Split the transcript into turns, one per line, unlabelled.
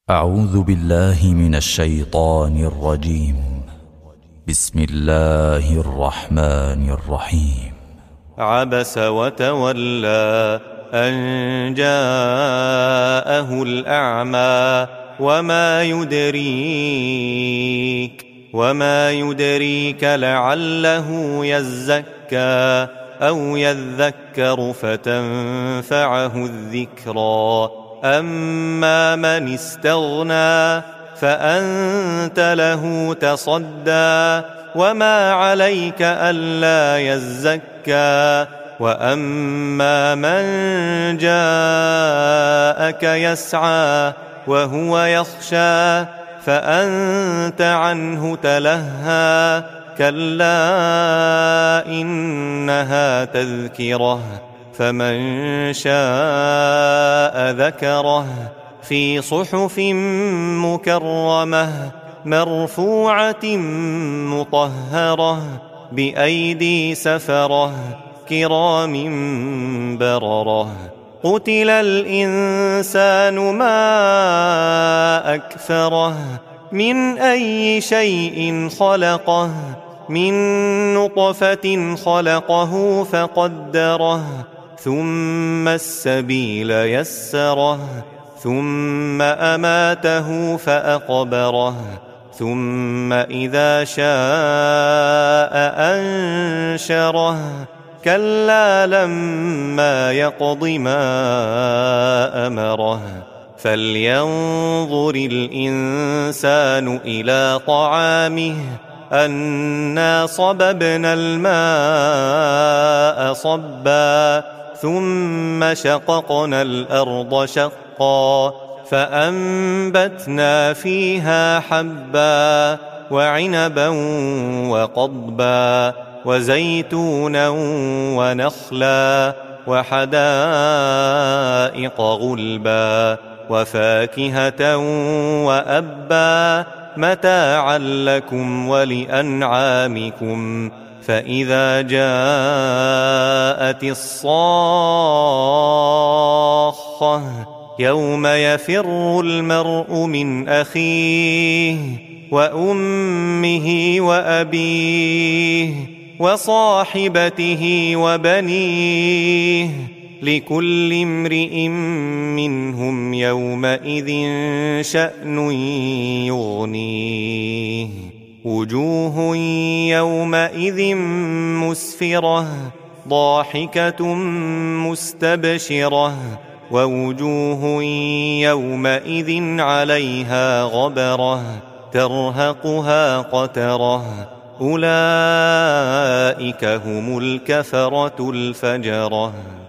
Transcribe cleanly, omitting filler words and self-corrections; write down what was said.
أعوذ بالله من الشيطان الرجيم. بسم الله الرحمن الرحيم.
عبس وتولى أن جاءه الأعمى وما يدريك لعله يزكى أو يذكر فتنفعه الذكرى. أما من استغنى فأنت له تصدى وما عليك ألا يزكى. وأما من جاءك يسعى وهو يخشى فأنت عنه تلهى. كلا إنها تذكرة فمن شاء ذكره في صحف مكرمة مرفوعة مطهرة بأيدي سفرة كرام بررة. قتل الإنسان ما أكفره من أي شيء خلقه من نطفة خلقه فقدره ثم السبيل يسره ثم أماته فأقبره ثم إذا شاء أنشره. كلا لما يقض ما أمره. فلينظر الإنسان إلى طعامه أنا صببنا الماء صبا ثم شققنا الأرض شقا فأنبتنا فيها حبا وعنبا وقضبا وزيتونا ونخلا وحدائق غلبا وفاكهة وأبا متاعا لكم ولأنعامكم. فإذا جاءت الصاخة يوم يفر المرء من أخيه وأمه وأبيه وصاحبته وبنيه لكل امرئ منهم يومئذ شأن يغنيه. وجوه يومئذ مسفرة ضاحكة مستبشرة ووجوه يومئذ عليها غبرة ترهقها قترة. أولئك هم الكفرة الفجرة.